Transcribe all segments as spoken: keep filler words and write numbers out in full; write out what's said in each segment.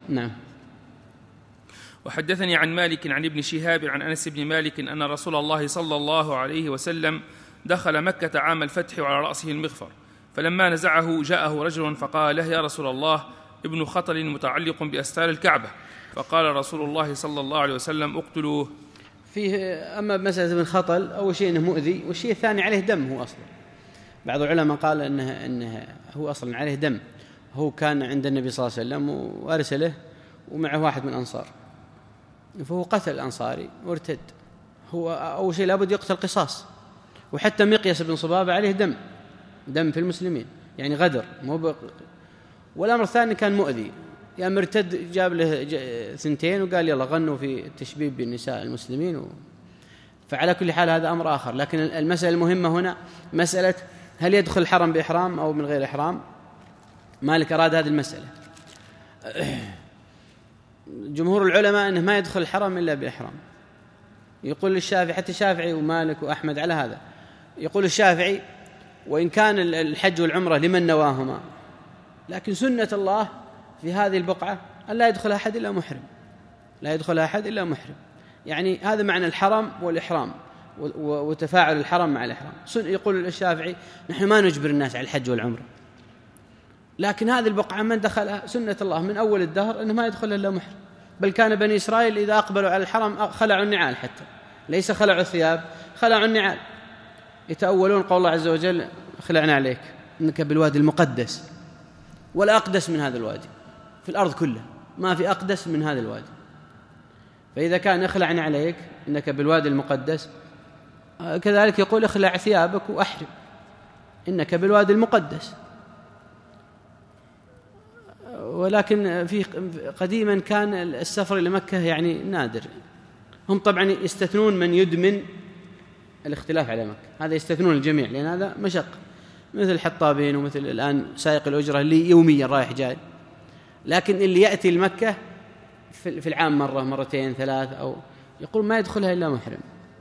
نعم. وحدثني عن مالك عن ابن شهاب عن أنس بن مالك أن رسول الله صلى الله عليه وسلم دخل مكة عام الفتح وعلى رأسه المغفر، فلما نزعه جاءه رجل فقال له: يا رسول الله، ابن خطل متعلق بأستار الكعبة. فقال رسول الله صلى الله عليه وسلم: اقتلوه. فيه أما مسألة ابن خطل، أول شيء أنه مؤذي، والشيء الثاني عليه دم. هو أصلا بعض العلماء قال أنه, أنه هو أصلا عليه دم. هو كان عند النبي صلى الله عليه وسلم وأرسله ومعه واحد من الأنصار، فهو قتل الأنصاري وارتد. هو أول شيء لابد يقتل قصاص. وحتى مقياس بن صبابة عليه دم دم في المسلمين، يعني غدر مو بق... والأمر الثاني كان مؤذي، يعني مرتد جاب له ثنتين وقال يلا غنوا في التشبيب بالنساء المسلمين و... فعلى كل حال هذا أمر آخر. لكن المسألة المهمة هنا مسألة هل يدخل الحرم بإحرام أو من غير إحرام. مالك أراد هذه المسألة. جمهور العلماء أنه ما يدخل الحرم إلا بإحرام. يقول الشافعي، حتى الشافعي ومالك وأحمد على هذا. يقول الشافعي: وإن كان الحج والعمرة لمن نواهما، لكن سنة الله في هذه البقعة أن لا يدخل أحد إلا محرم، لا يدخل أحد إلا محرم. يعني هذا معنى الحرم والإحرام وتفاعل الحرم مع الإحرام. يقول الشافعي: نحن ما نجبر الناس على الحج والعمرة، لكن هذه البقعة من دخلها سنة الله من أول الدهر أنه ما يدخل إلا محرم. بل كان بني إسرائيل إذا أقبلوا على الحرم خلعوا النعال، حتى ليس خلعوا الثياب، خلعوا النعال. يتأولون قول الله عز وجل: خلعنا عليك إنك بالوادي المقدس، ولا أقدس من هذا الوادي في الأرض كلها، ما في أقدس من هذا الوادي. فإذا كان اخلعنا عليك إنك بالوادي المقدس، كذلك يقول: اخلع ثيابك وأحرم إنك بالوادي المقدس. ولكن في قديما كان السفر إلى مكة يعني نادر. هم طبعا يستثنون من يدمن الاختلاف على مكة، هذا يستثنون الجميع لأن هذا مشق، مثل الحطابين ومثل الآن سائق الأجرة اللي يوميا رايح جاي. لكن اللي يأتي لمكة في العام مرة مرتين ثلاث أو يقول ما يدخلها إلا محرم.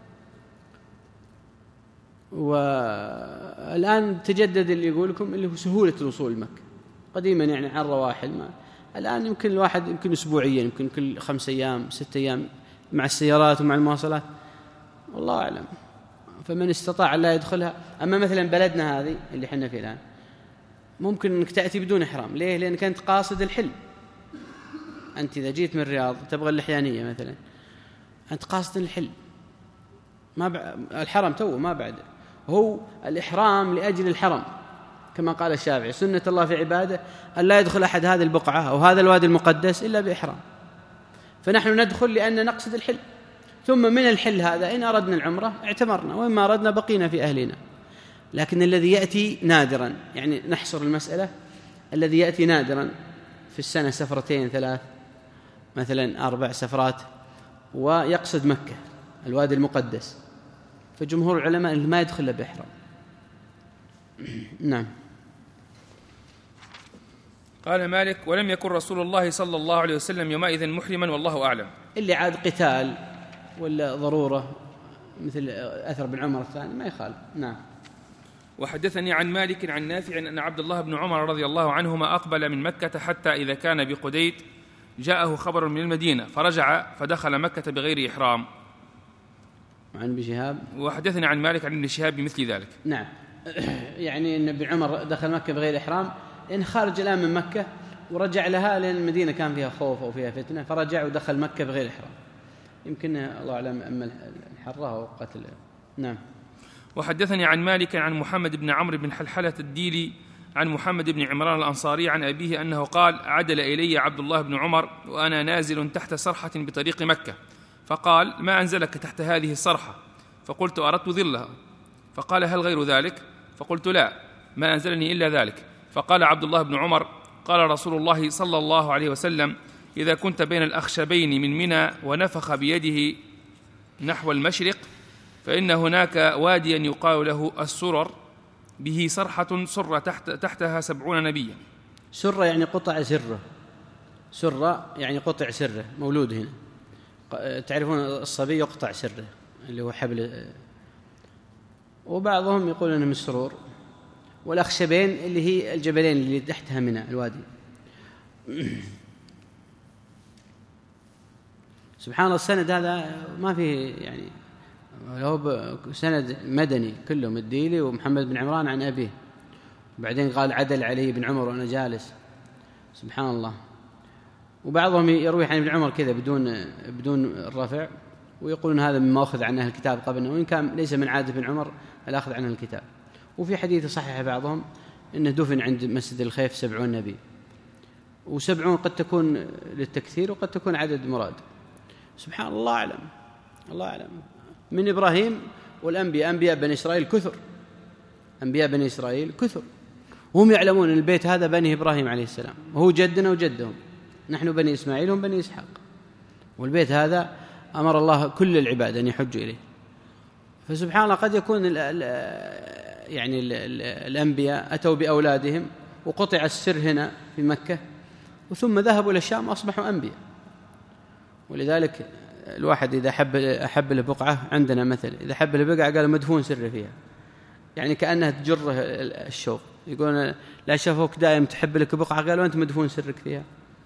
والآن تجدد اللي يقول لكم اللي هو سهولة الوصول لمكة. قديما يعني عن رواحل، ما الآن يمكن الواحد يمكن أسبوعيا، يمكن كل خمس أيام ست أيام مع السيارات ومع المواصلات، والله أعلم. فمن استطاع لا يدخلها. أما مثلا بلدنا هذه اللي حنا فيه الآن ممكن أنك تأتي بدون إحرام. ليه؟ لأنك أنت قاصد الحل. أنت إذا جيت من الرياض تبغى اللحيانية مثلا، أنت قاصد الحل، ما ب... الحرم تو ما بعد. هو الإحرام لأجل الحرم، كما قال الشافعي: سنة الله في عباده أن لا يدخل أحد هذه البقعة أو هذا الوادي المقدس إلا بإحرام. فنحن ندخل لأن نقصد الحل، ثم من الحل هذا إن أردنا العمرة اعتمرنا، وإما أردنا بقينا في أهلنا. لكن الذي يأتي نادرا، يعني نحصر المسألة، الذي يأتي نادرا في السنة سفرتين ثلاث مثلا أربع سفرات ويقصد مكة الوادي المقدس، فجمهور العلماء اللي ما يدخل بإحرام. نعم. قال مالك: ولم يكن رسول الله صلى الله عليه وسلم يومئذ محرما والله أعلم. اللي عاد قتال ولا ضرورة مثل أثر بن عمر الثاني ما يخالف. نعم. وحدثني عن مالك عن نافع أن عبد الله بن عمر رضي الله عنهما أقبل من مكة حتى إذا كان بقديد جاءه خبر من المدينة فرجع فدخل مكة بغير إحرام. عن ابن شهاب. وحدثني عن مالك عن ابن شهاب بمثل ذلك. نعم. يعني أن ابن عمر دخل مكة بغير إحرام، إن خارج الآن من مكة ورجع لها لأن المدينة كان فيها خوف أو فيها فتنة، فرجع ودخل مكة بغير إحرام. يمكن الله أعلم أما الحرة أو قتل. نعم. وحدثني عن مالك عن محمد بن عمرو بن حلحلة الديلي عن محمد بن عمران الأنصاري عن أبيه أنه قال: عدل إلي عبد الله بن عمر وأنا نازل تحت صرحة بطريق مكة، فقال: ما أنزلك تحت هذه الصرحة؟ فقلت: أردت ظلها. فقال: هل غير ذلك؟ فقلت: لا، ما أنزلني إلا ذلك. فقال عبد الله بن عمر: قال رسول الله صلى الله عليه وسلم: إذا كنت بين الأخشبين من منى ونفخ بيده نحو المشرق فإن هناك واديا يقال له السرر به صرحة سر تحت تحتها سبعون نبيا. سر يعني قطع سره، سر يعني قطع سره، مولود هنا. تعرفون الصبي يقطع سره اللي هو حبل، وبعضهم يقول انه من السرور. والأخشبين اللي هي الجبلين اللي تحتها منى الوادي. سبحان الله السند هذا ما فيه يعني، لو سند مدني كلهم الديلي ومحمد بن عمران عن أبيه، وبعدين قال عدل علي بن عمر وأنا جالس، سبحان الله. وبعضهم يروي عن ابن عمر كذا بدون بدون الرفع، ويقولون هذا مما أخذ عن أهل الكتاب قبلنا، وإن كان ليس من عادة ابن عمر الأخذ عن الكتاب. وفي حديث صحيح بعضهم إنه دفن عند مسجد الخيف سبعون نبي، وسبعون قد تكون للتكثير وقد تكون عدد مراد، سبحان الله أعلم، الله أعلم. من إبراهيم والأنبياء، أنبياء بني إسرائيل كثر، أنبياء بني إسرائيل كثر، وهم يعلمون أن البيت هذا بني إبراهيم عليه السلام، وهو جدنا وجدهم، نحن بني إسماعيل هم بني إسحاق، والبيت هذا أمر الله كل العباد أن يحجوا إليه. فسبحان الله قد يكون ال ال يعني ال ال الأنبياء أتوا بأولادهم وقطع السر هنا في مكة، وثم ذهبوا إلى الشام وأصبحوا أنبياء. ولذلك الواحد إذا أحب أحب له بقعة، عندنا مثل إذا أحب له بقعة قال مدفون سر فيها، يعني كأنها تجره الشوق، يقولون لا شافوك دائم تحب لك بقعة، قالوا أنت مدفون سرك فيها.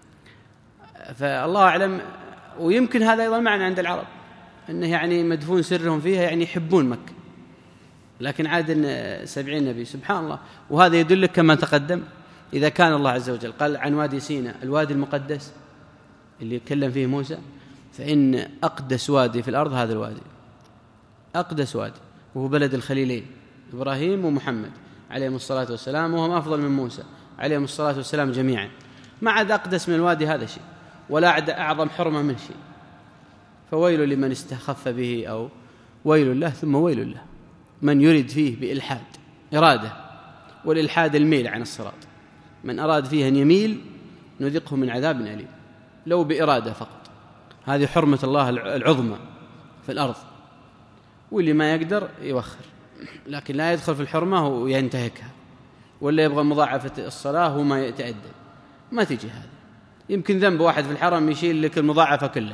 فالله أعلم. ويمكن هذا أيضا معنى عند العرب، أنه يعني مدفون سرهم فيها يعني يحبون مكة، لكن عاد سبعين نبي، سبحان الله. وهذا يدلك كما تقدم، إذا كان الله عز وجل قال عن وادي سيناء الوادي المقدس اللي يتكلم فيه موسى، فإن أقدس وادي في الأرض هذا الوادي، أقدس وادي، وهو بلد الخليلين إبراهيم ومحمد عليهم الصلاة والسلام، وهم أفضل من موسى عليهم الصلاة والسلام جميعا. ما عاد أقدس من الوادي هذا شيء، ولا عاد أعظم حرمة من شيء. فويل لمن استخف به، أو ويل له ثم ويل له من يرد فيه بإلحاد، إرادة، والإلحاد الميل عن الصراط، من أراد فيه أن يميل نذقه من عذاب أليم، لو بإرادة فقط. هذه حرمة الله العظمى في الأرض، واللي ما يقدر يوخر، لكن لا يدخل في الحرمة وينتهكها، ولا يبغى مضاعفة الصلاة وما يتأدب، ما تجي هذا. يمكن ذنب واحد في الحرم يشيل لك المضاعفة كلها،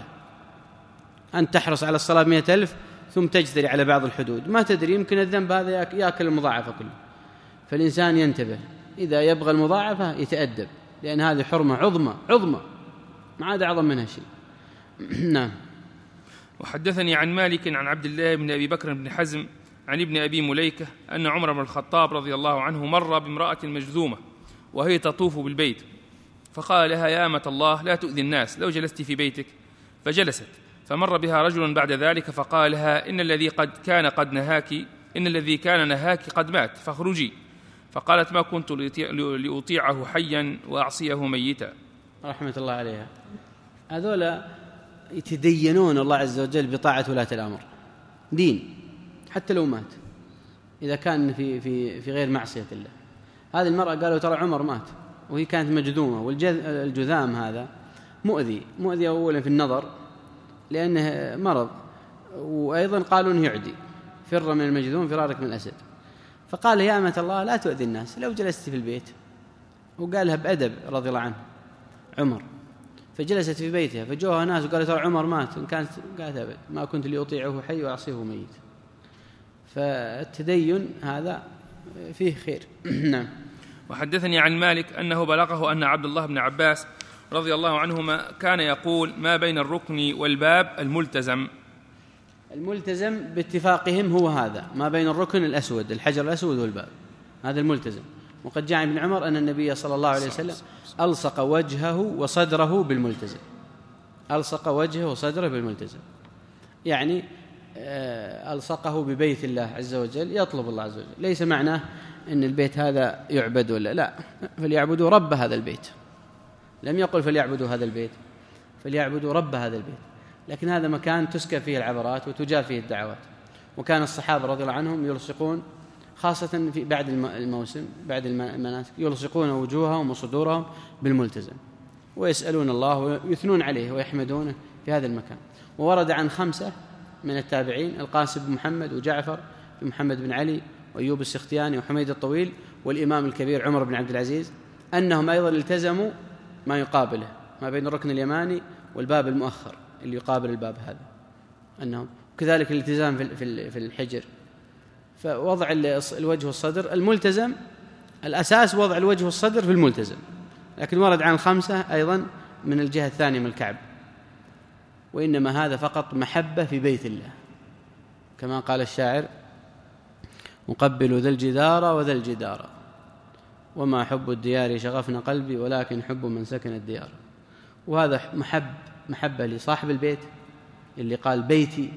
أن تحرص على الصلاة مئة ألف ثم تجتري على بعض الحدود، ما تدري يمكن الذنب هذا يأكل المضاعفة كلها. فالإنسان ينتبه، إذا يبغى المضاعفة يتأدب، لأن هذه حرمة عظمى عظمى ما عاد أعظم منها شيء. نعم. وحدثني عن مالك عن عبد الله بن أبي بكر بن حزم عن ابن أبي مليكة أن عمر بن الخطاب رضي الله عنه مر بامرأة مجذومة وهي تطوف بالبيت، فقال لها يا أمة الله لا تؤذي الناس، لو جلست في بيتك. فجلست، فمر بها رجل بعد ذلك فقال لها إن الذي قد كان قد نهاك إن الذي كان نهاك قد مات فاخرجي. فقالت ما كنت لأطيعه حيا وأعصيه ميتا. رحمة الله عليها. هذولا يتدينون الله عز وجل بطاعة ولاة الأمر، دين حتى لو مات، إذا كان في في في غير معصية الله. هذه المرأة قالوا ترى عمر مات وهي كانت مجذومة، والجذام هذا مؤذي، مؤذي أولا في النظر لأنه مرض، وأيضا قالوا أنه يعدي، فر من المجذوم فرارك من الأسد. فقال يا أمة الله لا تؤذي الناس، لو جلست في البيت. وقالها بأدب رضي الله عنه عمر، فجلست في بيتها، فجوها ناس وقالوا ترى عمر مات، إن كانت قالت أبد ما كنت لأطيعه حي وأعصيه ميت. فالتدين هذا فيه خير. نعم. وحدثني عن مالك أنه بلغه أن عبد الله بن عباس رضي الله عنهما كان يقول ما بين الركن والباب الملتزم. الملتزم باتفاقهم هو هذا، ما بين الركن الأسود الحجر الأسود والباب، هذا الملتزم. وقد جاء عن ابن عمر أن النبي صلى الله عليه وسلم ألصق وجهه وصدره بالملتزم، ألصق وجهه وصدره بالملتزم، يعني ألصقه ببيت الله عز وجل، يطلب الله عز وجل. ليس معناه أن البيت هذا يعبد ولا لا، فليعبدوا رب هذا البيت، لم يقل فليعبدوا هذا البيت، فليعبدوا رب هذا البيت. لكن هذا مكان تسكى فيه العبرات وتجاب فيه الدعوات. وكان الصحابة رضي الله عنهم يلصقون خاصة في بعد الموسم بعد المناسك، يلصقون وجوههم وصدورهم بالملتزم، ويسألون الله ويثنون عليه ويحمدونه في هذا المكان. وورد عن خمسة من التابعين، القاسم بن محمد وجعفر بن محمد بن علي وأيوب السختياني وحميد الطويل والإمام الكبير عمر بن عبد العزيز، أنهم أيضا التزموا ما يقابله، ما بين الركن اليماني والباب المؤخر اللي يقابل الباب هذا، أنهم كذلك الالتزام في الحجر. فوضع الوجه والصدر الملتزم، الأساس وضع الوجه والصدر في الملتزم، لكن ورد عن الخمسة أيضا من الجهة الثانية من الكعب. وإنما هذا فقط محبة في بيت الله، كما قال الشاعر: مقبل ذا الجدار وذا الجدار، وما حب الديار شغفنا قلبي، ولكن حب من سكن الديار. وهذا محب محبة لصاحب البيت اللي قال بيتي،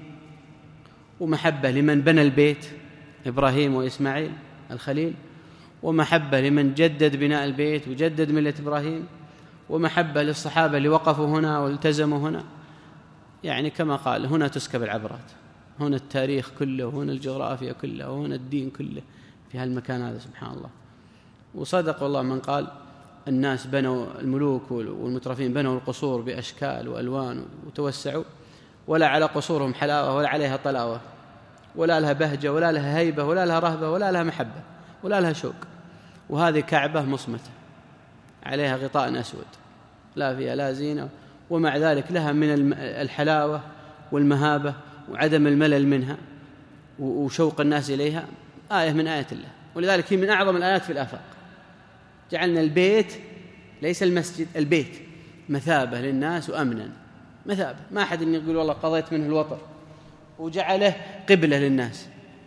ومحبة لمن بنى البيت إبراهيم وإسماعيل الخليل، ومحبة لمن جدد بناء البيت وجدد ملة إبراهيم، ومحبة للصحابة اللي وقفوا هنا والتزموا هنا. يعني كما قال: هنا تسكب العبرات، هنا التاريخ كله، وهنا الجغرافيا كلها، وهنا الدين كله في هالمكان هذا. سبحان الله. وصدق والله من قال: الناس بنوا، الملوك والمترفين بنوا القصور بأشكال وألوان وتوسعوا، ولا على قصورهم حلاوة ولا عليها طلاوة، ولا لها بهجة ولا لها هيبة ولا لها رهبة ولا لها محبة ولا لها شوق. وهذه كعبة مصمتة عليها غطاء أسود لا فيها لا زينة، ومع ذلك لها من الحلاوة والمهابة وعدم الملل منها وشوق الناس إليها آية من آيات الله. ولذلك هي من أعظم الآيات في الآفاق. جعلنا البيت، ليس المسجد، البيت مثابة للناس وأمنا، مثابة، ما أحد يقول والله قضيت منه الوطر، وجعله قبلة للناس.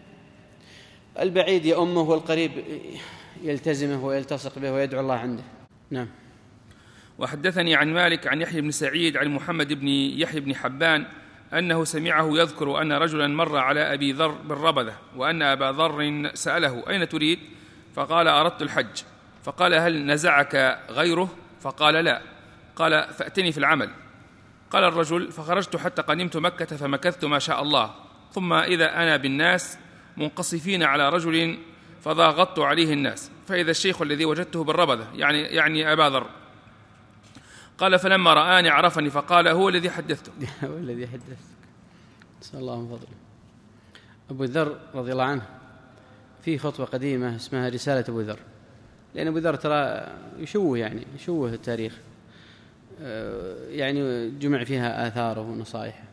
البعيد يأمه والقريب يلتزمه ويلتصق به ويدعو الله عنده. نعم. وحدثني عن مالك عن يحيى بن سعيد عن محمد بن يحيى بن حبان أنه سمعه يذكر أن رجلا مر على أبي ذر بالربذة، وأن أبا ذر سأله: أين تريد؟ فقال: أردت الحج. فقال: هل نزعك غيره؟ فقال: لا. قال: فأتني في العمل. قال الرجل: فخرجت حتى قدمت مكة فمكثت ما شاء الله، ثم إذا أنا بالناس منقصفين على رجل فضاغطت عليه الناس، فإذا الشيخ الذي وجدته بالربذة، يعني يعني أبا ذر. قال: فلما رآني عرفني فقال: هو الذي حدثته. هو الذي حدثتك. نسأل الله من فضله. أبو ذر رضي الله عنه في خطبة قديمة اسمها رسالة أبو ذر، لأن أبو ذر ترى يشوه يعني يشوه التاريخ، يعني جمع فيها آثاره ونصائحه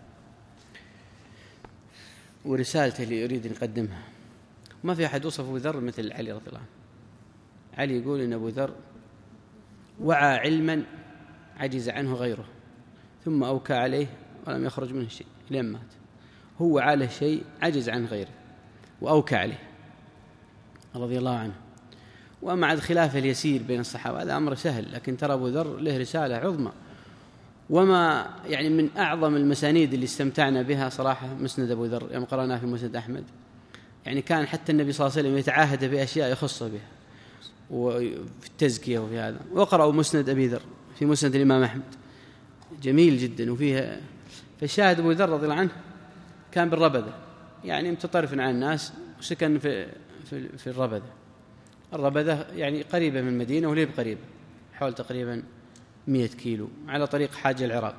ورسالته اللي يريد أن يقدمها. ما في أحد وصف أبو ذر مثل علي رضي الله عنه. علي يقول إن أبو ذر وعى علما عجز عنه غيره، ثم أوكى عليه ولم يخرج منه شيء لين مات. هو عاله شيء عجز عن غيره وأوكى عليه رضي الله عنه. ومع الخلاف اليسير بين الصحابة هذا أمر سهل، لكن ترى أبو ذر له رسالة عظمى. وما يعني من أعظم المسانيد اللي استمتعنا بها صراحة مسند أبو ذر، يوم قرأناه في مسند أحمد. يعني كان حتى النبي صلى الله عليه وسلم يتعاهد بأشياء يخص بها وفي التزكية وفي هذا. وقرأوا مسند أبي ذر في مسند الإمام أحمد، جميل جدا وفيها. فالشاهد أبو ذر رضي الله عنه كان بالربذة، يعني متطرف عن الناس، وسكن في في, في الربذة. الربذة يعني قريبة من المدينة وليب قريبة، حول تقريبا مئة كيلو على طريق حاج العراق.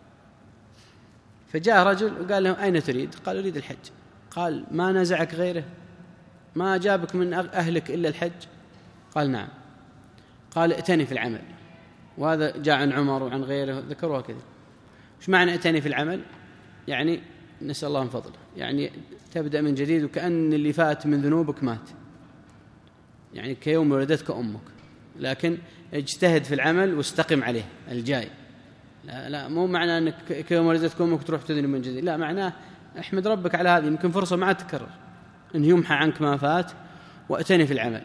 فجاء رجل وقال له: أين تريد؟ قال: أريد الحج. قال: ما نزعك غيره؟ ما جابك من أهلك إلا الحج؟ قال: نعم. قال: ائتني في العمل. وهذا جاء عن عمر وعن غيره ذكروها كذا. وش معنى ائتني في العمل؟ يعني نسأل الله من فضله، يعني تبدأ من جديد، وكأن اللي فات من ذنوبك مات، يعني كيوم ولدتك أمك، لكن اجتهد في العمل واستقم عليه الجاي. لا, لا مو معنى أنك كيوم ولدتك أمك تروح تذنب من جديد، لا، معناه احمد ربك على هذه، يمكن فرصة ما تكرر، أن يمحى عنك ما فات، وأتني في العمل.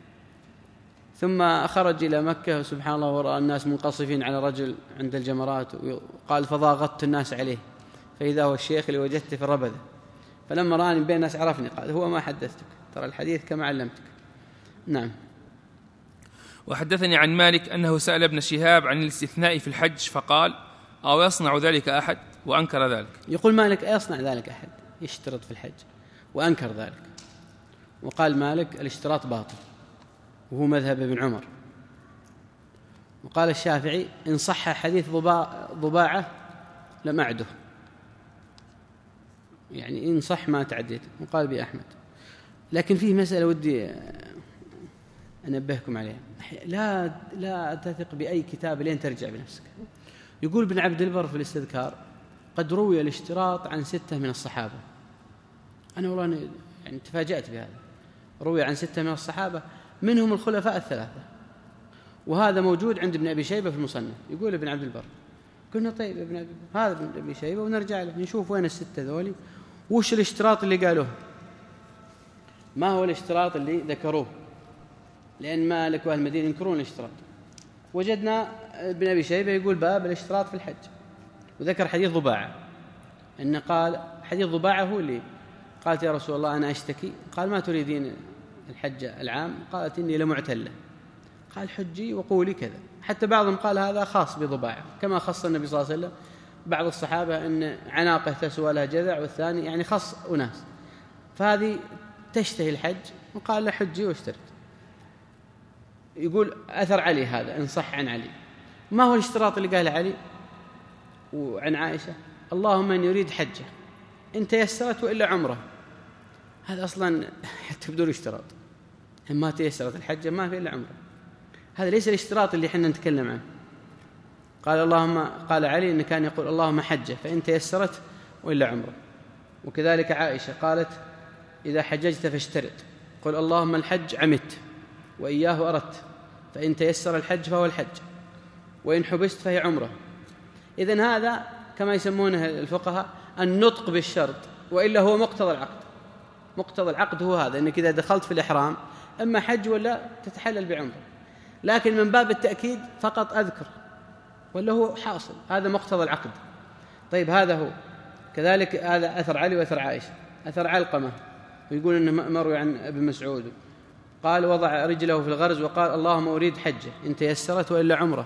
ثم خرج إلى مكة سبحان الله، ورأى الناس منقصفين على رجل عند الجمرات، وقال: فضاغطت الناس عليه، فإذا هو الشيخ اللي وجدته في الربذة. فلما رآني بين الناس عرفني، قال: هو ما حدثتك، ترى الحديث كما علمتك. نعم. وحدثني عن مالك أنه سأل ابن شهاب عن الاستثناء في الحج فقال: أو يصنع ذلك أحد؟ وأنكر ذلك. يقول مالك: أيصنع ذلك أحد؟ يشترط في الحج، وأنكر ذلك. وقال مالك: الاشتراط باطل، وهو مذهب ابن عمر. وقال الشافعي: إن صح حديث ضباعة لم أعده، يعني إن صح ما تعديت. وقال بي أحمد. لكن فيه مسألة ودي أنبهكم عليها، لا لا تثق بأي كتاب لين ترجع بنفسك. يقول ابن عبد البر في الاستذكار: قد روي الاشتراط عن ستة من الصحابة. أنا والله يعني تفاجأت بهذا، روي عن ستة من الصحابة منهم الخلفاء الثلاثة، وهذا موجود عند ابن أبي شيبة في المصنف. يقول ابن عبد البر: قلنا طيب ابن أبي هذا ابن أبي شيبة ونرجع له نشوف وين الستة ذولي وش الاشتراط اللي قالوه، ما هو الاشتراط اللي ذكروه، لأن مالك وأهل المدينة ينكرون الاشتراط. وجدنا ابن أبي شيبة يقول باب الاشتراط في الحج، وذكر حديث ضباعة أن قال حديث ضباعة هو اللي قالت يا رسول الله أنا أشتكي، قال ما تريدين الحج العام؟ قالت إني لمعتلة، قال حجي وقولي كذا. حتى بعضهم قال هذا خاص بضباعة، كما خص النبي صلى الله عليه وسلم بعض الصحابة أن عناقه تسوى لها جذع، والثاني يعني خص أناس، فهذه تشتهي الحج وقال له حجي واشترط. يقول أثر علي هذا إن صح عن علي. ما هو الاشتراط اللي قال علي وعن عائشة؟ اللهم أن يريد حجة إن تيسرت وإلا عمره. هذا أصلا حتى بدون اشتراط، إن ما تيسرت الحجة ما في إلا عمره. هذا ليس الاشتراط اللي حنا نتكلم عنه. قال اللهم قال علي إن كان يقول اللهم حجة فإن تيسرت وإلا عمره. وكذلك عائشة قالت إذا حججت فاشترط، قل اللهم الحج عمدت وإياه أردت، فإن تيسر الحج فهو الحج وإن حبست فهي عمره. إذن هذا كما يسمونه الفقهاء النطق بالشرط، وإلا هو مقتضى العقد. مقتضى العقد هو هذا، أنك إذا دخلت في الإحرام إما حج ولا تتحلل بعمره، لكن من باب التأكيد فقط أذكر، ولا هو حاصل، هذا مقتضى العقد. طيب هذا هو. كذلك هذا أثر علي وأثر عائشة. أثر علقمة ويقول أنه مروي عن ابن مسعود قال وضع رجله في الغرز وقال اللهم أريد حجة إن تيسرت وإلا عمره.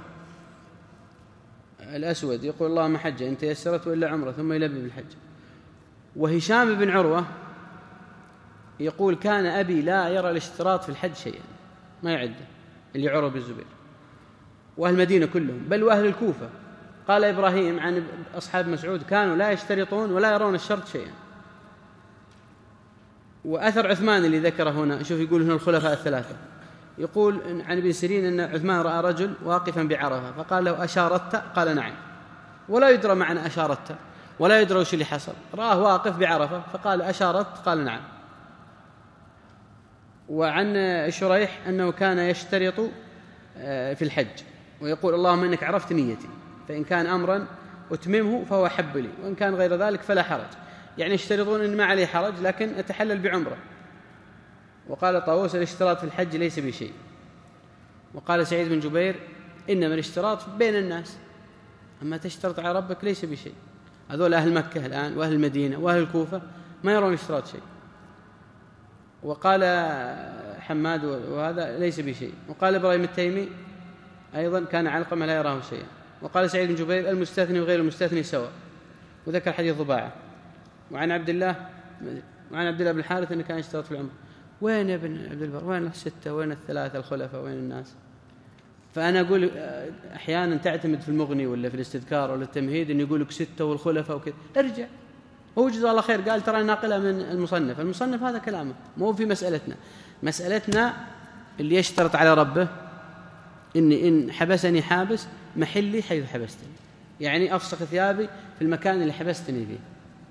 الأسود يقول اللهم حجة إن تيسرت وإلا عمره، ثم يلبي بالحج. وهشام بن عروة يقول كان أبي لا يرى الاشتراط في الحج شيئا، ما يعده اللي عروة بن الزبير، وأهل المدينة كلهم، بل وأهل الكوفة. قال إبراهيم عن أصحاب مسعود كانوا لا يشترطون ولا يرون الشرط شيئا. وأثر عثمان اللي ذكره هنا، شوف يقول هنا الخلفاء الثلاثة، يقول عن ابن سيرين أن عثمان رأى رجل واقفا بعرفة فقال له أشارت؟ قال نعم، ولا يدرى معنى أشارت ولا يدرى وش اللي حصل، رآه واقف بعرفة فقال أشارت؟ قال نعم. وعن شريح أنه كان يشترط في الحج ويقول اللهم إنك عرفت نيتي، فإن كان أمرا أتممه فهو أحب لي، وإن كان غير ذلك فلا حرج. يعني يشترطون إن ما عليه حرج لكن أتحلل بعمره. وقال طاووس الاشتراط في الحج ليس بشيء. وقال سعيد بن جبير إنما الاشتراط بين الناس، أما تشترط على ربك ليس بشيء. هذول أهل مكة الآن وأهل المدينة وأهل الكوفة ما يرون اشتراط شيء. وقال حماد وهذا ليس بشيء. وقال إبراهيم التيمي أيضا كان علقمة لا يراه شيئا. وقال سعيد بن جبير المستثني وغير المستثني سواء. وذكر حديث ضباعة. وعن عبد الله وعن عبد الله بن الحارث أنه كان يشترط في العمر. وين يا ابن عبد البر؟ وين الستة؟ وين الثلاثة الخلفاء؟ وين الناس؟ فأنا أقول أحيانا تعتمد في المغني ولا في الاستذكار ولا التمهيد أن يقول لك ستة والخلفاء وكذا. ارجع، هو جزاه الله خير قال ترى ناقلة من المصنف. المصنف هذا كلامه، مو في مسألتنا. مسألتنا اللي يشترط على ربه إني إن حبسني حابس محلي حيث حبستني، يعني أفسخ ثيابي في المكان اللي حبستني فيه.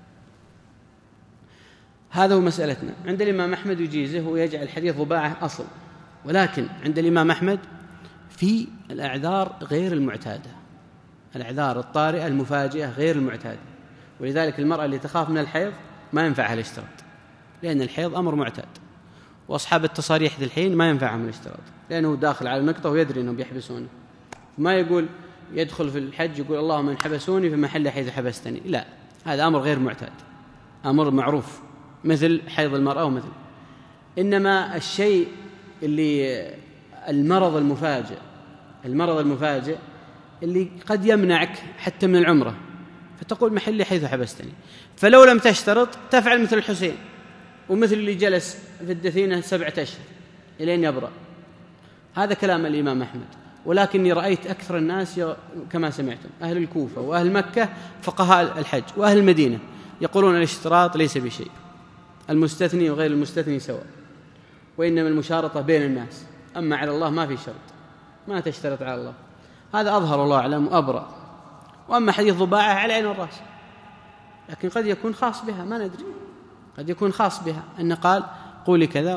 هذا هو مسألتنا. عند الإمام أحمد يجيزه ويجعل حديث ضباعة أصل، ولكن عند الإمام أحمد في الأعذار غير المعتادة، الأعذار الطارئة المفاجئة غير المعتادة. ولذلك المرأة اللي تخاف من الحيض ما ينفعها الاشتراط، لأن الحيض أمر معتاد. وأصحاب التصاريح ذي الحين ما ينفعهم الاشتراط، لأنه داخل على النقطة ويدري أنهم بيحبسونه. ما يقول يدخل في الحج يقول اللهم إن حبسوني في محل حيث حبستني، لا، هذا أمر غير معتاد، أمر معروف مثل حيض المرأة ومثل. إنما الشيء اللي المرض المفاجئ المرض المفاجئ اللي قد يمنعك حتى من العمرة، فتقول محلي حيث حبستني. فلو لم تشترط تفعل مثل الحسين ومثل اللي جلس في الدثينة سبعة أشهر إلين يبرأ. هذا كلام الإمام أحمد. ولكني رأيت أكثر الناس كما سمعتم أهل الكوفة وأهل مكة فقهاء الحج وأهل المدينة يقولون الاشتراط ليس بشيء، المستثني وغير المستثني سواء، وإنما المشارطة بين الناس، أما على الله ما في شرط، ما تشترط على الله. هذا أظهر الله أعلم وأبرأ. وأما حديث ضباعة على عين الرأس، لكن قد يكون خاص بها، ما ندري، قد يكون خاص بها أن قال قولي كذا.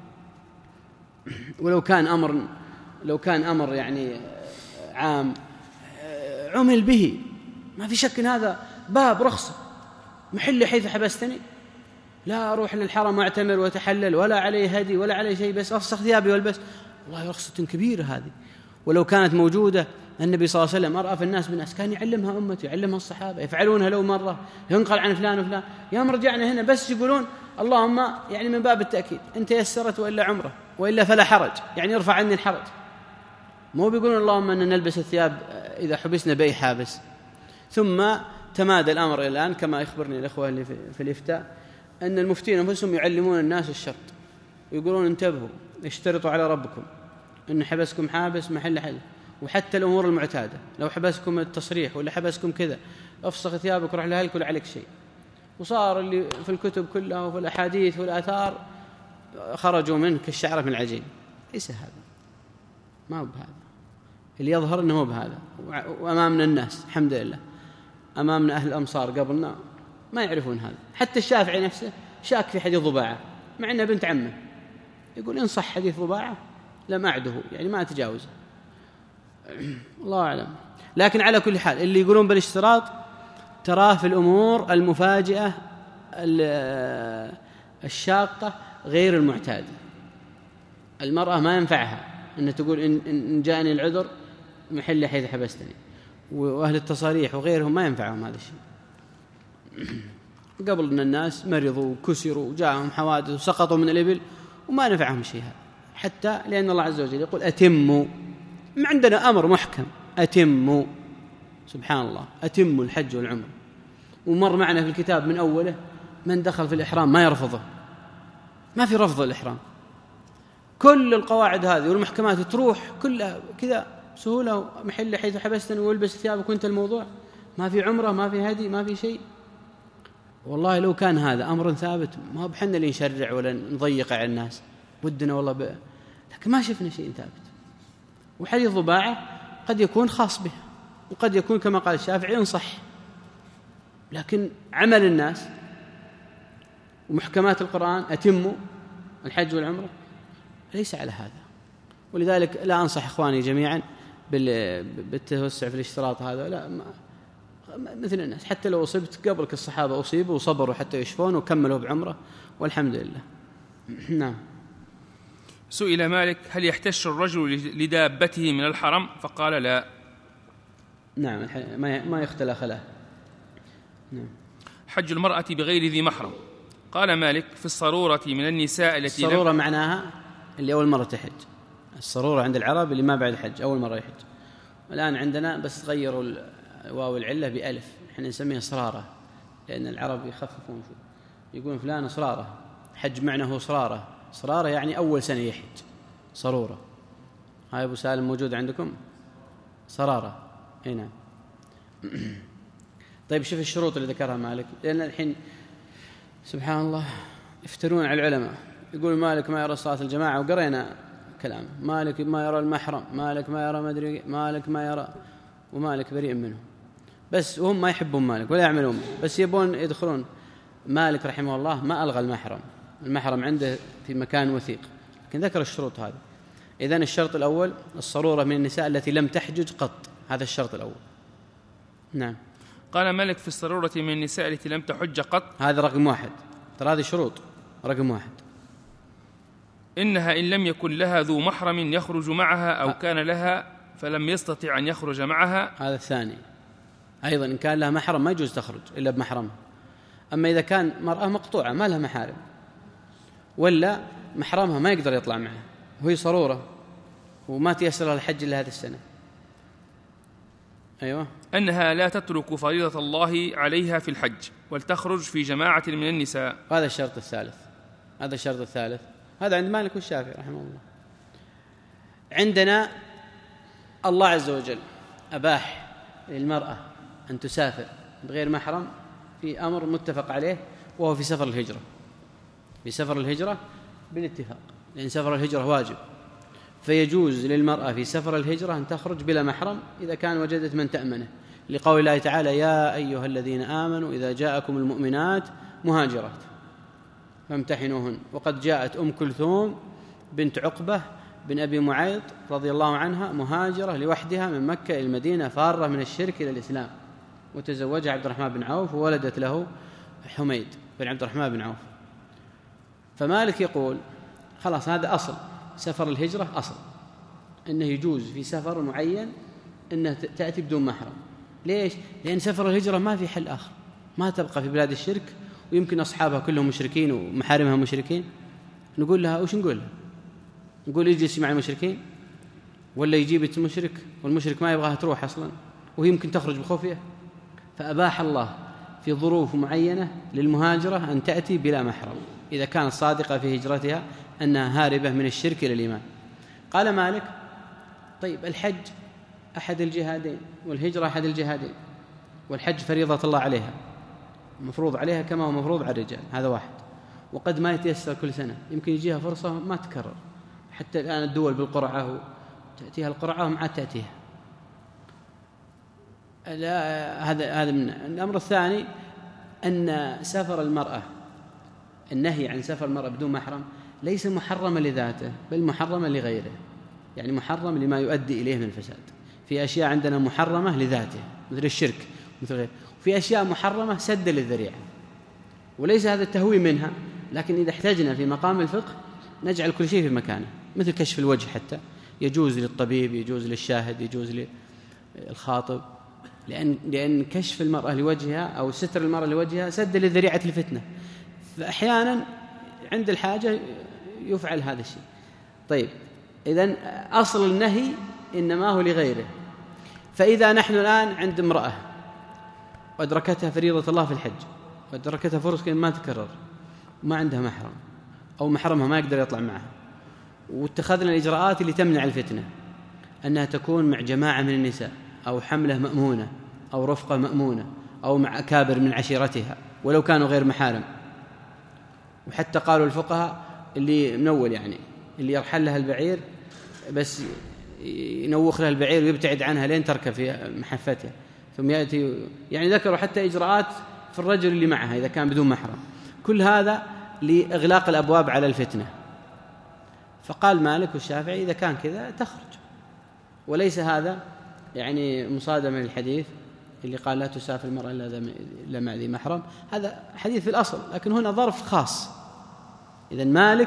ولو كان أمر لو كان أمر يعني عام عمل به، ما في شك إن هذا باب رخصة، محل حيث حبستني، لا أروح للحرم وأعتمر وأتحلل ولا علي هدي ولا علي شيء، بس أفسخ ثيابي والبس. والله رخصة كبيرة هذه، ولو كانت موجودة النبي صلى الله عليه وسلم أرأف الناس بالناس كان يعلمها أمته، يعلمها الصحابة، يفعلونها لو مرة، ينقل عن فلان وفلان. يوم رجعنا هنا بس يقولون اللهم يعني من باب التأكيد إن تيسرت وإلا عمره وإلا فلا حرج، يعني ارفع عني الحرج. مو بيقولون اللهم أن نلبس الثياب إذا حبسنا بأي حابس. ثم تمادى الأمر الآن كما يخبرني الأخوة اللي في الإفتاء أن المفتين أنفسهم يعلمون الناس الشرط، ويقولون انتبهوا اشترطوا على ربكم إن حبسكم حابس محل حل، وحتى الأمور المعتادة لو حبسكم التصريح ولا حبسكم كذا افسخ ثيابك وروح لأهلك ولا عليك شيء. وصار اللي في الكتب كلها وفي الأحاديث والآثار خرجوا منه كالشعرة من العجين. ليس هذا، ما هو بهذا اللي يظهر أنه هو بهذا. وأمامنا الناس الحمد لله، أمامنا أهل الأمصار قبلنا ما يعرفون هذا. حتى الشافعي نفسه شاك في حديث ضباعة مع أنه بنت عمه، يقول إن صح حديث ضباعة لم أعده، يعني ما أتجاوزه، الله أعلم. لكن على كل حال اللي يقولون بالاشتراط تراه في الأمور المفاجئة الشاقة غير المعتادة. المرأة ما ينفعها أن تقول إن جاءني العذر محل حيث حبستني، وأهل التصاريح وغيرهم ما ينفعهم هذا الشيء. قبل أن الناس مرضوا وكسروا وجاءهم حوادث وسقطوا من الإبل وما نفعهم شيء هذا، حتى لأن الله عز وجل يقول أتموا. ما عندنا أمر محكم أتموا، سبحان الله، أتموا الحج والعمر. ومر معنا في الكتاب من أوله من دخل في الإحرام ما يرفضه، ما في رفض الإحرام. كل القواعد هذه والمحكمات تروح كلها كذا سهولة، محل حيث حبستني والبس ثيابك وانت الموضوع، ما في عمرة ما في هدي ما في شيء. والله لو كان هذا أمر ثابت ما بحنا اللي نشرع ولا نضيق على الناس، ودنا والله ب... لكن ما شفنا شيء ثابت. وحديث ضباعة قد يكون خاص به وقد يكون كما قال الشافعي ينصح، لكن عمل الناس ومحكمات القرآن أتموا الحج والعمرة ليس على هذا. ولذلك لا أنصح إخواني جميعا بالتوسع في الاشتراط هذا، لا ما مثل الناس. حتى لو أصبت قبلك الصحابة أصيبوا وصبروا حتى يشفون وكملوا بعمرة والحمد لله. نعم. سئل مالك هل يحتش الرجل لدابته من الحرم؟ فقال لا. نعم ما يختلى خلاه. نعم. حج المرأة بغير ذي محرم. قال مالك في الصرورة من النساء التي الصرورة لم... معناها اللي أول مرة تحج. الصرورة عند العرب اللي ما بعد الحج أول مرة يحج. الآن عندنا بس غيروا واو العلة بألف، احنا نسميها صرارة لأن العرب يخففون شو يقولون فلان صرارة، حج معنى هو صرارة. صرارة يعني أول سنة يحج، صرورة. هاي أبو سالم موجود عندكم صرارة؟ أي نعم. طيب شوف الشروط اللي ذكرها مالك، لأن الحين سبحان الله يفترون على العلماء، يقول مالك ما يرى صلاة الجماعة، وقرينا كلام مالك ما يرى المحرم، مالك ما يرى مدري، مالك ما يرى، ومالك بريء منه. بس وهم ما يحبون مالك ولا يعملون، بس يبون يدخلون. مالك رحمه الله ما ألغى المحرم، المحرم عنده في مكان وثيق، لكن ذكر الشروط هذه. إذن الشرط الأول الصرورة من النساء التي لم تحجج قط، هذا الشرط الأول. نعم. قال مالك في الصرورة من النساء التي لم تحج قط، هذا رقم واحد، ترى هذه شروط رقم واحد. إنها إن لم يكن لها ذو محرم يخرج معها أو كان لها فلم يستطع أن يخرج معها. هذا الثاني أيضا، إن كان لها محرم ما يجوز تخرج إلا بمحرمها. أما إذا كان مرأة مقطوعة ما لها محارم ولا محرمها ما يقدر يطلع معها وهي صرورة وما تيسر لها الحج إلا هذه السنة. أيوة. أنها لا تترك فريضة الله عليها في الحج ولتخرج في جماعة من النساء. هذا الشرط الثالث. هذا الشرط الثالث هذا عند مالك والشافعي رحمه الله. عندنا الله عز وجل أباح للمرأة أن تسافر بغير محرم في أمر متفق عليه، وهو في سفر الهجرة. في سفر الهجرة بالاتفاق، لأن سفر الهجرة واجب، فيجوز للمرأة في سفر الهجرة أن تخرج بلا محرم إذا كان وجدت من تأمنه، لقول الله تعالى يا أيها الذين آمنوا إذا جاءكم المؤمنات مهاجرات فامتحنوهن. وقد جاءت أم كلثوم بنت عقبة بن أبي معيط رضي الله عنها مهاجرة لوحدها من مكة إلى المدينة، فارة من الشرك إلى الإسلام، وتزوجها عبد الرحمن بن عوف وولدت له حميد بن عبد الرحمن بن عوف. فمالك يقول خلاص هذا أصل سفر الهجرة، أصل أنه يجوز في سفر معين أنه تأتي بدون محرم. ليش؟ لأن سفر الهجرة ما في حل آخر، ما تبقى في بلاد الشرك ويمكن أصحابها كلهم مشركين ومحارمها مشركين. نقول لها وش نقول لها؟ نقول اجلسي مع المشركين، ولا يجيبك المشرك والمشرك ما يبغاها تروح أصلا ويمكن تخرج بخفية. فأباح الله في ظروف معينة للمهاجرة أن تأتي بلا محرم إذا كانت صادقة في هجرتها أنها هاربة من الشرك إلى الإيمان. قال مالك طيب الحج أحد الجهادين والهجرة أحد الجهادين، والحج فريضة الله عليها مفروض عليها كما هو مفروض على الرجال، هذا واحد. وقد ما يتيسر كل سنة، يمكن يجيها فرصة ما تكرر. حتى الآن الدول بالقرعة تأتيها القرعة وما عاد تأتيها. هذا هذا من الأمر الثاني أن سفر المرأة، النهي عن سفر المرأة بدون محرم ليس محرما لذاته بل محرما لغيره، يعني محرم لما يؤدي إليه من الفساد. في أشياء عندنا محرمة لذاته مثل الشرك مثل غيره، وفي أشياء محرمة سد للذريعة، وليس هذا التهوي منها، لكن إذا احتاجنا في مقام الفقه نجعل كل شيء في مكانه، مثل كشف الوجه حتى يجوز للطبيب، يجوز للشاهد، يجوز للخاطب، لأن لأن كشف المرأة لوجهها أو ستر المرأة لوجهها سد للذريعة الفتنة، فأحيانا عند الحاجة يفعل هذا الشيء. طيب إذن أصل النهي إنما هو لغيره. فإذا نحن الآن عند امرأة وأدركتها فريضة الله في الحج وأدركتها فرص ما تكرر وما عندها محرم أو محرمها ما يقدر يطلع معها، واتخذنا الإجراءات اللي تمنع الفتنة، أنها تكون مع جماعة من النساء أو حملة مأمونة أو رفقة مأمونة أو مع أكابر من عشيرتها ولو كانوا غير محارم. وحتى قالوا الفقهاء اللي منول يعني اللي يرحل لها البعير بس ينوخ لها البعير ويبتعد عنها لين تركب في محفتها ثم يأتي، يعني ذكروا حتى إجراءات في الرجل اللي معها إذا كان بدون محرم. كل هذا لإغلاق الأبواب على الفتنة. فقال مالك والشافعي إذا كان كذا تخرج، وليس هذا يعني مصادمة للحديث اللي قال لا تسافر المرأة إلا مع ذي محرم، هذا حديث في الأصل، لكن هنا ظرف خاص. إذن مالك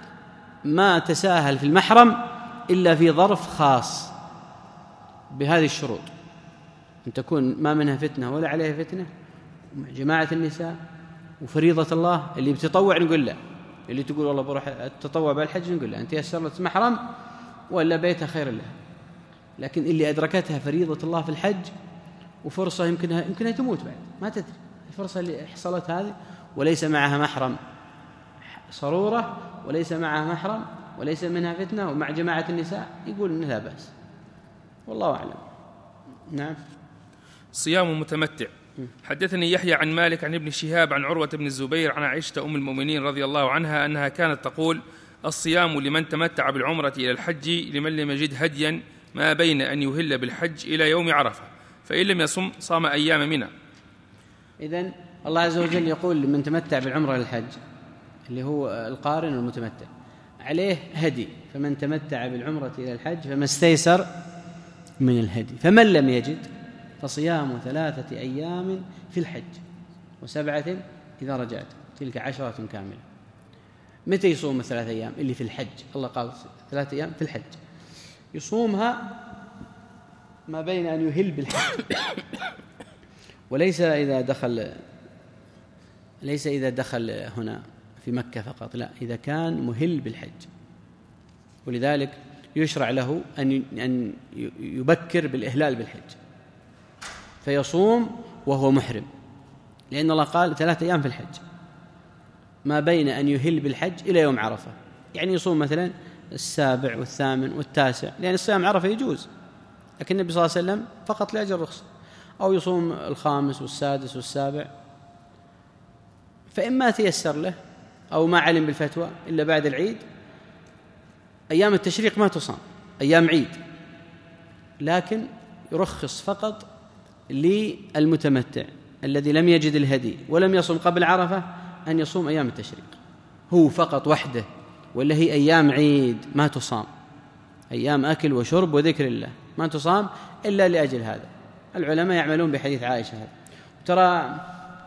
ما تساهل في المحرم إلا في ظرف خاص بهذه الشروط، أن تكون ما منها فتنة ولا عليها فتنة مع جماعة النساء وفريضة الله. اللي بتطوع نقول له، اللي تقول والله بروح التطوع بالحج نقول له أنت يسر لك محرم ولا بيتها خير لها. لكن اللي أدركتها فريضة الله في الحج وفرصة يمكنها يمكنها تموت بعد ما تدري الفرصة اللي حصلت هذه وليس معها محرم صرورة وليس معها محرم وليس منها فتنة ومع جماعة النساء، يقول إنه لا بأس، والله أعلم. نعم. صيام متمتع. حدثني يحيى عن مالك عن ابن شهاب عن عروة بن الزبير عن عائشة أم المؤمنين رضي الله عنها أنها كانت تقول الصيام لمن تمتع بالعمرة إلى الحج لمن لم يجد هديا ما بين أن يهل بالحج إلى يوم عرفة، فإن لم يصم صام أيام منى. إذن الله عز وجل يقول لمن تمتع بالعمرة للحج اللي هو القارن والمتمتع عليه هدي، فمن تمتع بالعمرة إلى الحج فما استيسر من الهدي، فمن لم يجد فصيام ثلاثة أيام في الحج وسبعة إذا رجعت، تلك عشرة كاملة. متى يصوم الثلاثة أيام اللي في الحج؟ الله قال ثلاثة أيام في الحج، يصومها ما بين أن يهل بالحج وليس إذا دخل ليس إذا دخل هنا في مكة فقط، لا، إذا كان مهل بالحج. ولذلك يشرع له أن أن يبكر بالإهلال بالحج فيصوم وهو محرم، لأن الله قال ثلاثة أيام في الحج ما بين أن يهل بالحج إلى يوم عرفة، يعني يصوم مثلا السابع والثامن والتاسع، لأن الصيام عرفة يجوز، لكن النبي صلى الله عليه وسلم فقط لأجل رخصة، أو يصوم الخامس والسادس والسابع. فإن ما تيسر له أو ما علم بالفتوى إلا بعد العيد، أيام التشريق ما تصام، أيام عيد، لكن يرخص فقط للمتمتع الذي لم يجد الهدي ولم يصم قبل عرفة أن يصوم أيام التشريق هو فقط وحده، ولا هي أيام عيد ما تصام، أيام أكل وشرب وذكر الله ما تصام إلا لأجل هذا. العلماء يعملون بحديث عائشة هذا. ترى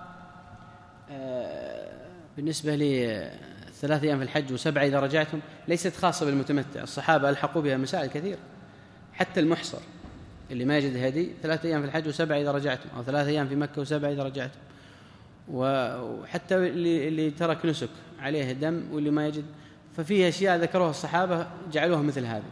بالنسبة لي ثلاثة أيام في الحج وسبعة إذا رجعتم ليست خاصة بالمتمتع، الصحابة ألحقوا بها مسائل كثيرة، حتى المحصر اللي ما يجد هدي ثلاثة أيام في الحج وسبعة إذا رجعتم، أو ثلاثة أيام في مكة وسبعة إذا رجعتم، وحتى اللي, اللي ترك نسك عليه دم واللي ما يجد، ففيه أشياء ذكروها الصحابة جعلوها مثل هذه.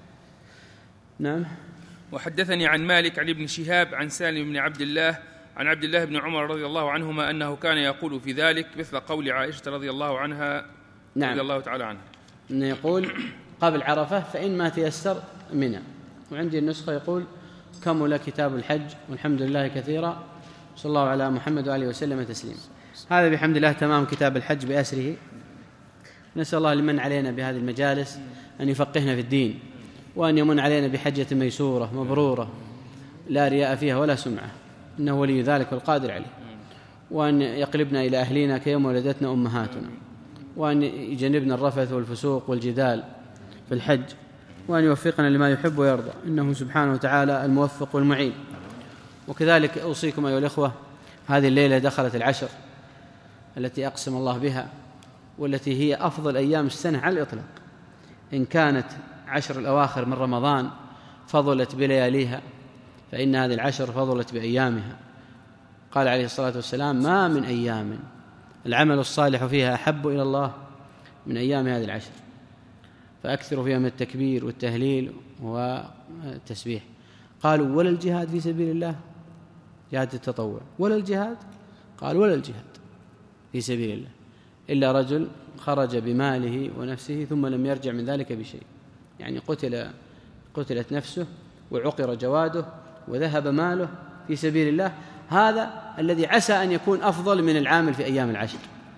نعم. وحدثني عن مالك عن ابن شهاب عن سالم بن عبد الله عن عبد الله بن عمر رضي الله عنهما أنه كان يقول في ذلك مثل قول عائشة رضي الله عنها. نعم. رضي الله تعالى عنها، إنه يقول قبل عرفة فإن ما تيسر منى، وعندي النسخة يقول كمل كتاب الحج والحمد لله كثيرا صلى الله على محمد وآله وسلم تسليما. هذا بحمد الله تمام كتاب الحج بأسره. نسأل الله لمن علينا بهذه المجالس أن يفقهنا في الدين، وأن يمن علينا بحجة ميسورة مبرورة لا رياء فيها ولا سمعة، إنه ولي ذلك والقادر عليه، وأن يقلبنا إلى أهلنا كيوم ولدتنا أمهاتنا، وأن يجنبنا الرفث والفسوق والجدال في الحج، وأن يوفقنا لما يحب ويرضى، إنه سبحانه وتعالى الموفق والمعين. وكذلك أوصيكم أيها الإخوة، هذه الليلة دخلت العشر التي أقسم الله بها، والتي هي أفضل أيام السنة على الإطلاق. إن كانت عشر الأواخر من رمضان فضلت بلياليها، فإن هذه العشر فضلت بأيامها. قال عليه الصلاة والسلام: ما من أيام العمل الصالح فيها أحب إلى الله من أيام هذه العشر، فأكثروا فيها من التكبير والتهليل والتسبيح. قالوا: ولا الجهاد في سبيل الله؟ جهاد التطوع. ولا الجهاد؟ قال: ولا الجهاد في سبيل الله إلا رجل خرج بماله ونفسه ثم لم يرجع من ذلك بشيء، يعني قتل قتلت نفسه وعقر جواده وذهب ماله في سبيل الله، هذا الذي عسى أن يكون أفضل من العامل في أيام العشر.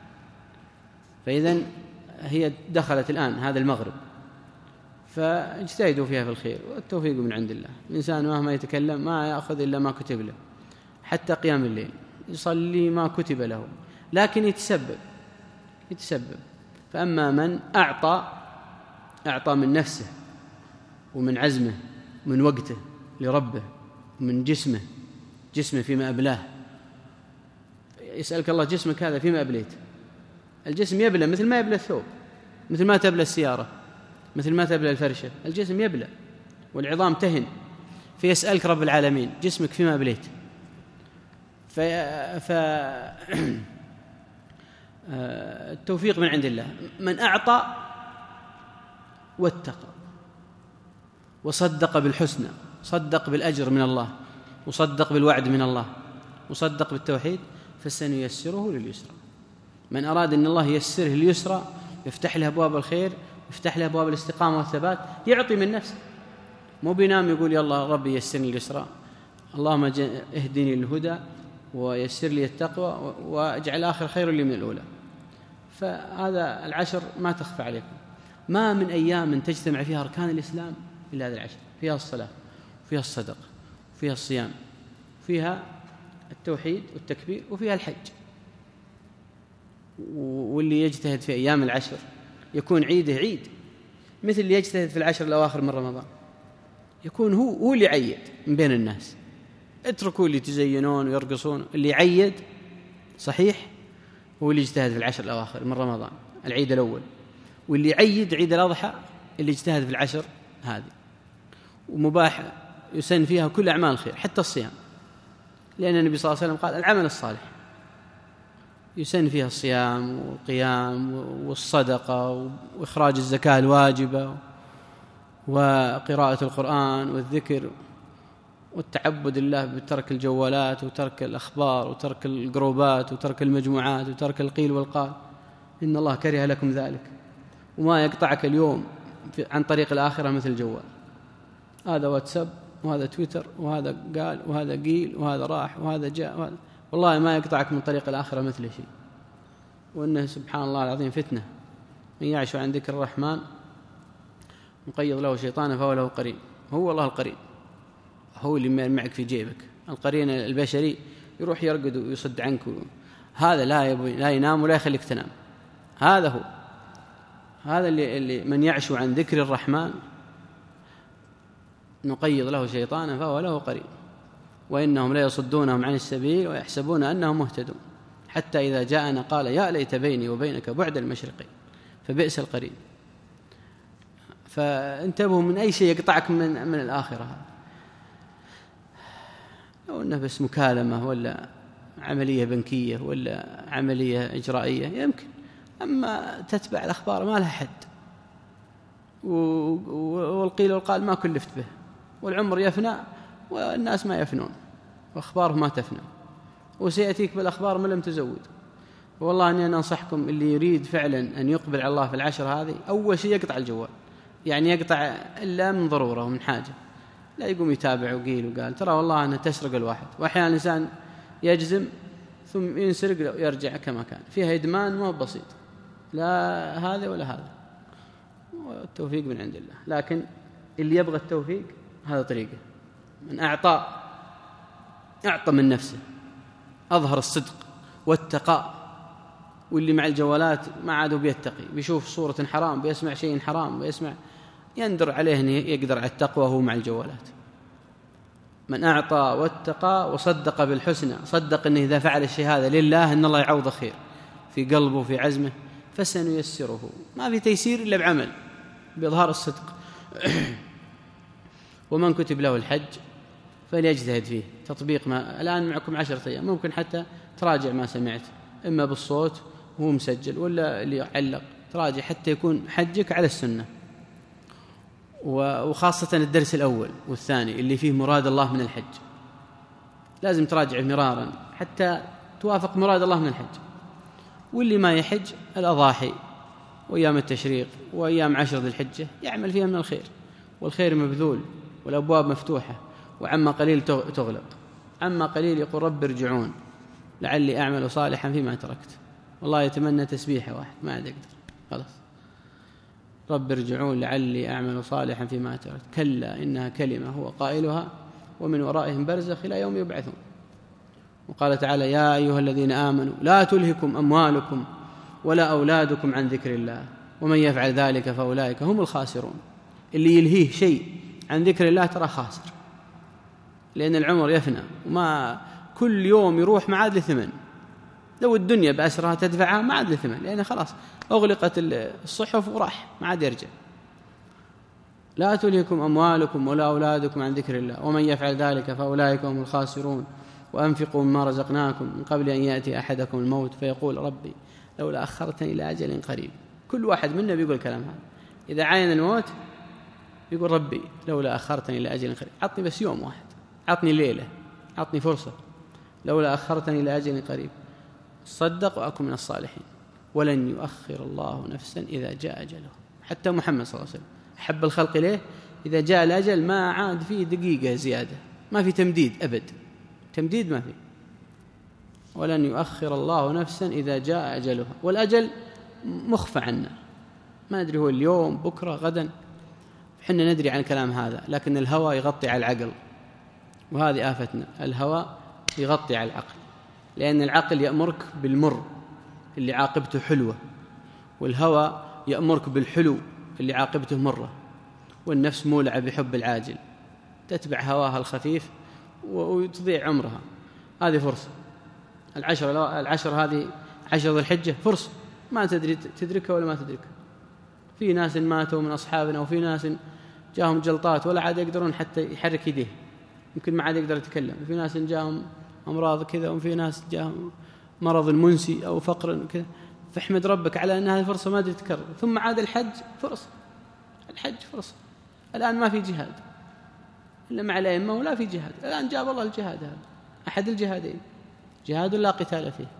فإذن هي دخلت الآن هذا المغرب، فاجتهدوا فيها في الخير، والتوفيق من عند الله. الإنسان مهما يتكلم ما يأخذ إلا ما كتب له، حتى قيام الليل يصلي ما كتب له، لكن يتسبب يتسبب فأما من أعطى أعطى من نفسه ومن عزمه ومن وقته لربه ومن جسمه جسمه فيما أبلاه. يسألك الله: جسمك هذا فيما أبليت؟ الجسم يبلى مثل ما يبلى الثوب، مثل ما تبلى السيارة، مثل ما تبلى الفرشة. الجسم يبلى والعظام تهن، فيسألك رب العالمين: جسمك فيما أبليت؟ ف... ف... التوفيق من عند الله. من أعطى واتقى وصدق بالحسنى، صدق بالأجر من الله، وصدق بالوعد من الله، وصدق بالتوحيد، فسنيسره لليسرى. من أراد أن الله ييسره لليسرى، يفتح له أبواب الخير، يفتح له أبواب الاستقامة والثبات، يعطي من نفسه، مو بينام يقول: يا الله ربي يسرني اليسرى، اللهم اهدني للهدى ويسر لي التقوى واجعل آخر خير لي من الأولى. فهذا العشر ما تخفى عليكم، ما من أيام تجتمع فيها أركان الإسلام إلا هذا العشر، فيها الصلاة، فيها الصدقة، فيها الصيام، فيها التوحيد والتكبير، وفيها الحج. واللي يجتهد في أيام العشر يكون عيده عيد، مثل اللي يجتهد في العشر الأواخر من رمضان، يكون هو هو اللي يعيد من بين الناس. اتركوا اللي يتزينون ويرقصون، اللي يعيد صحيح هو اللي يجتهد في العشر الأواخر من رمضان العيد الأول، واللي يعيد عيد الأضحى اللي يجتهد في العشر هذه. ومباح يسن فيها كل أعمال الخير حتى الصيام، لأن النبي صلى الله عليه وسلم قال: العمل الصالح يسن فيها الصيام والقيام والصدقة وإخراج الزكاة الواجبة وقراءة القرآن والذكر والتعبد الله بترك الجوالات وترك الأخبار وترك الجروبات وترك المجموعات وترك القيل والقال، إن الله كره لكم ذلك. وما يقطعك اليوم عن طريق الآخرة مثل الجوال، هذا واتساب وهذا تويتر وهذا قال وهذا قيل وهذا راح وهذا جاء وهذا، والله ما يقطعك من طريق الآخرة مثل شيء. وإنه سبحان الله العظيم فتنة، من يعش عن ذكر الرحمن مقيض له شيطانا فهو له قرين. هو الله القرين، هو اللي معك في جيبك. القرين البشري يروح يرقد ويصد عنك، هذا لا يبغي لا ينام ولا يخليك تنام. هذا هو هذا اللي, اللي من يعش عن ذكر الرحمن نقيض له شيطانا فهو له قرين. وإنهم لا يصدونهم عن السبيل ويحسبون أنهم مهتدون حتى إذا جاءنا قال يا ليت بيني وبينك بعد المشرقين فبئس القرين. فانتبهوا من أي شيء يقطعك من, من الآخرة، لو أنه بس مكالمة ولا عملية بنكية ولا عملية إجرائية يمكن، أما تتبع الأخبار ما لها حد، والقيل والقال ما كلفت به، والعمر يفنى والناس ما يفنون وأخبارهم ما تفنى، وسيأتيك بالأخبار ما لم تزود. والله أني أنا أنصحكم اللي يريد فعلا أن يقبل على الله في العشر هذه أول شيء يقطع الجوال، يعني يقطع إلا من ضرورة ومن حاجة، لا يقوم يتابع وقيل وقال. ترى والله أنها تسرق الواحد، وأحيانا الإنسان يجزم ثم ينسرق يرجع كما كان، فيها إدمان ما هو بسيط، لا هذا ولا هذا، والتوفيق من عند الله. لكن اللي يبغى التوفيق هذا طريقه، من أعطى أعطى من نفسه، أظهر الصدق والتقاء. واللي مع الجوالات ما عاد بيتقي، بيشوف صورة حرام، بيسمع شيء حرام، بيسمع يندر عليه أن يقدر على التقوى وهو مع الجوالات. من أعطى واتقى وصدق بالحسنى، صدق أنه إذا فعل الشيء هذا لله أن الله يعوض خير في قلبه وفي عزمه، فسنيسره. ما في تيسير إلا بعمل، بإظهار الصدق. ومن كتب له الحج فليجتهد فيه تطبيق ما الآن معكم عشرة أيام، ممكن حتى تراجع ما سمعت إما بالصوت وهو مسجل، ولا اللي يعلق تراجع حتى يكون حجك على السنة. وخاصة الدرس الأول والثاني اللي فيه مراد الله من الحج لازم تراجع مرارا حتى توافق مراد الله من الحج. واللي ما يحج الأضاحي وأيام التشريق وأيام عشر ذي الحجة يعمل فيها من الخير، والخير مبذول والأبواب مفتوحة، وعما قليل تغلق. عما قليل يقول رب ارجعون لعلي أعمل صالحا فيما تركت. والله يتمنى تسبيحة واحد ما عاد يقدر، خلاص رب ارجعون لعلي أعمل صالحا فيما تركت كلا إنها كلمة هو قائلها ومن ورائهم برزخ إلى يوم يبعثون. وقال تعالى يا أيها الذين آمنوا لا تلهكم أموالكم ولا أولادكم عن ذكر الله ومن يفعل ذلك فأولئك هم الخاسرون. اللي يلهيه شيء عن ذكر الله ترى خاسر، لأن العمر يفنى وما كل يوم يروح ما عاد لثمن. لو الدنيا بأسرها تدفعها ما عاد لثمن، لأن خلاص أغلقت الصحف وراح ما عاد يرجع. لا تلهكم أموالكم ولا أولادكم عن ذكر الله ومن يفعل ذلك فأولئك هم الخاسرون. وأنفقوا مما رزقناكم من قبل أن يأتي أحدكم الموت فيقول ربي لولا أخرتني إلى أجل قريب. كل واحد منا بيقول كلام هذا، إذا عاين الموت يقول ربي لولا أخرتني إلى أجل قريب، عطني بس يوم واحد، عطني ليلة، عطني فرصة، لولا أخرتني إلى أجل قريب صدق وأكون من الصالحين ولن يؤخر الله نفسا إذا جاء أجله. حتى محمد صلى الله عليه وسلم حب الخلق إليه، إذا جاء الأجل ما عاد فيه دقيقة زيادة، ما في تمديد أبد، تمديد ما فيه. ولن يؤخر الله نفسا إذا جاء أجلها. والأجل مخفى عنا، ما ندري هو اليوم بكرة غدا، حنا ندري عن كلام هذا، لكن الهوى يغطي على العقل، وهذه آفتنا، الهوى يغطي على العقل، لأن العقل يأمرك بالمر اللي عاقبته حلوة، والهوى يأمرك بالحلو اللي عاقبته مرة، والنفس مولعة بحب العاجل تتبع هواها الخفيف وتضيع عمرها. هذه فرصة، العشر العشر هذه عشر ذي الحجة فرصة ما تدري تدركها ولا ما تدركها. في ناس ماتوا من أصحابنا، وفي ناس جاهم جلطات ولا عاد يقدرون حتى يحرك يديه، يمكن ما عاد يقدر يتكلم، وفي ناس جاهم أمراض كذا، وفي ناس جاهم مرض المنسي أو فقر كذا. فاحمد ربك على أن هذه فرصة ما أدري تكرر. ثم عاد الحج فرصة، الحج فرصة. الآن ما في جهاد إلا مع الأئمة، ولا في جهاد. الآن جاب الله الجهاد، هذا أحد الجهادين، جهاد لا قتال فيه.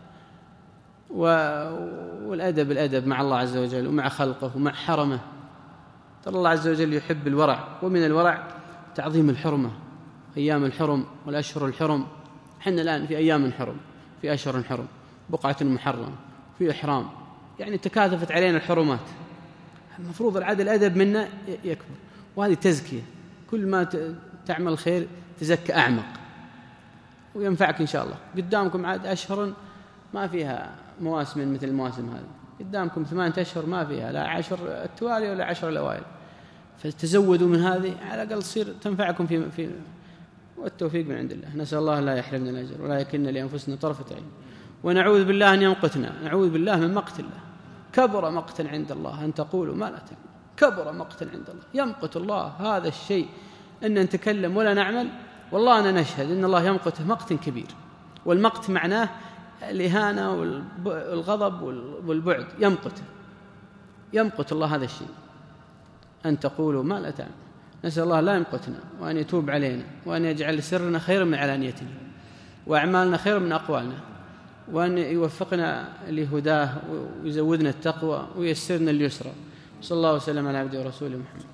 والأدب الأدب مع الله عز وجل ومع خلقه ومع حرمه. ترى الله عز وجل يحب الورع، ومن الورع تعظيم الحرمة، أيام الحرم والأشهر الحرم. حنا الآن في أيام حرم، في أشهر حرم، بقعة محرمة، في إحرام، يعني تكاثفت علينا الحرمات. المفروض العدل الأدب منا يكبر، وهذه تزكية. كل ما تعمل خير تزكى أعمق وينفعك إن شاء الله. قدامكم عاد أشهر ما فيها مواسم مثل المواسم هذه، قدامكم ثمانية أشهر ما فيها لا عشر التوالي ولا عشر الأوائل، فتزودوا من هذه على الأقل تصير تنفعكم في في والتوفيق من عند الله. نسأل الله لا يحرمنا الأجر ولا يكلنا لأنفسنا طرفة عين، ونعوذ بالله أن يمقتنا، نعوذ بالله من مقت الله. كبر مقتا عند الله أن تقولوا ما لا تعلمون، كبر مقتا عند الله، يمقت الله هذا الشيء أن نتكلم ولا نعمل، والله أنا نشهد أن الله يمقته مقت كبير. والمقت معناه الإهانة والغضب والبعد، يمقته، يمقت الله هذا الشيء أن تقولوا ما لا تعلمون. نسأل الله لا يمقتنا، وأن يتوب علينا، وأن يجعل سرنا خيرا من علانيتنا، وأعمالنا خيرا من أقوالنا، وأن يوفقنا لهداه ويزودنا التقوى وييسرنا اليسرى. صلى الله وسلم على عبده ورسوله محمد.